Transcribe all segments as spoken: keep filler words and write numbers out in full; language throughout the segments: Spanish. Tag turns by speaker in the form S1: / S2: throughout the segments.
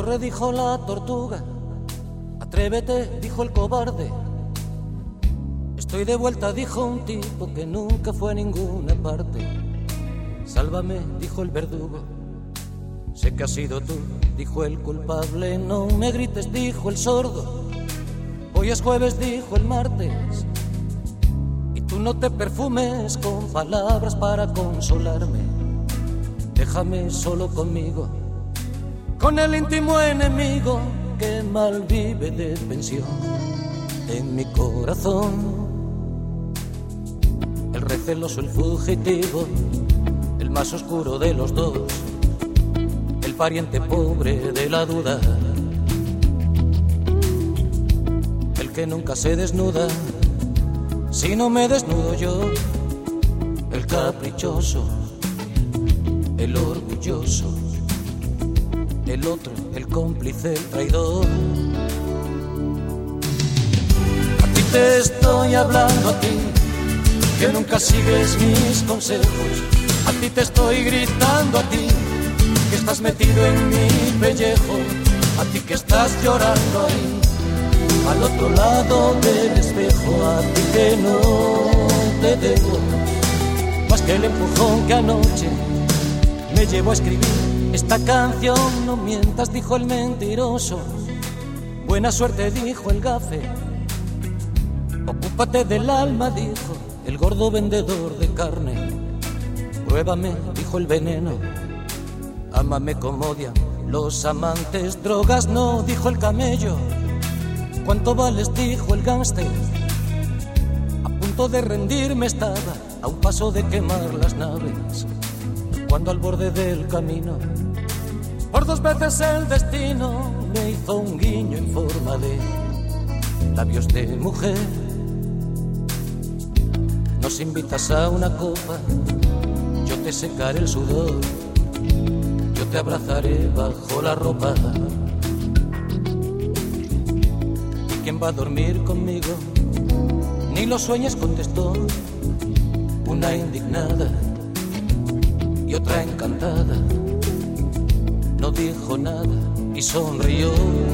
S1: Corre, dijo la tortuga, atrévete, dijo el cobarde. Estoy de vuelta, dijo un tipo que nunca fue a ninguna parte. Sálvame, dijo el verdugo, sé que has sido tú, dijo el culpable. No me grites, dijo el sordo, hoy es jueves, dijo el martes. Y tú no te perfumes con palabras para consolarme. Déjame solo conmigo, con el íntimo enemigo que mal vive de pensión en mi corazón. El receloso, el fugitivo, el más oscuro de los dos, el pariente pobre de la duda, el que nunca se desnuda si no me desnudo yo, el caprichoso, el orgulloso, el otro, el cómplice, el traidor. A ti te estoy hablando, a ti que nunca sigues mis consejos. A ti te estoy gritando, a ti que estás metido en mi pellejo. A ti que estás llorando ahí al otro lado del espejo. A ti que no te debo más que el empujón que anoche me llevó a escribir esta canción. No mientas, dijo el mentiroso, buena suerte, dijo el gafe. Ocúpate del alma, dijo el gordo vendedor de carne. Pruébame, dijo el veneno, ámame como odian los amantes. Drogas no, dijo el camello, ¿cuánto vales?, dijo el gángster. A punto de rendirme estaba, a un paso de quemar las naves, cuando al borde del camino, por dos veces el destino me hizo un guiño en forma de labios de mujer. Nos invitas a una copa, yo te secaré el sudor, yo te abrazaré bajo la ropa. ¿Y quién va a dormir conmigo? Ni lo sueñes, contestó una indignada. Y otra encantada no dijo nada y sonrió.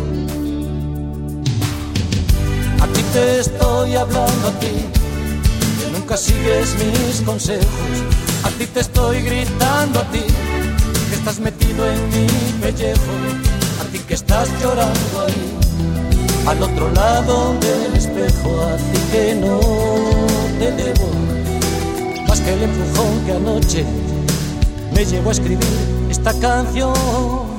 S1: A ti te estoy hablando, a ti que nunca sigues mis consejos. A ti te estoy gritando, a ti que estás metido en mi pellejo. A ti que estás llorando ahí al otro lado del espejo. A ti que no te debo más que el empujón que anoche me llevó a escribir esta canción.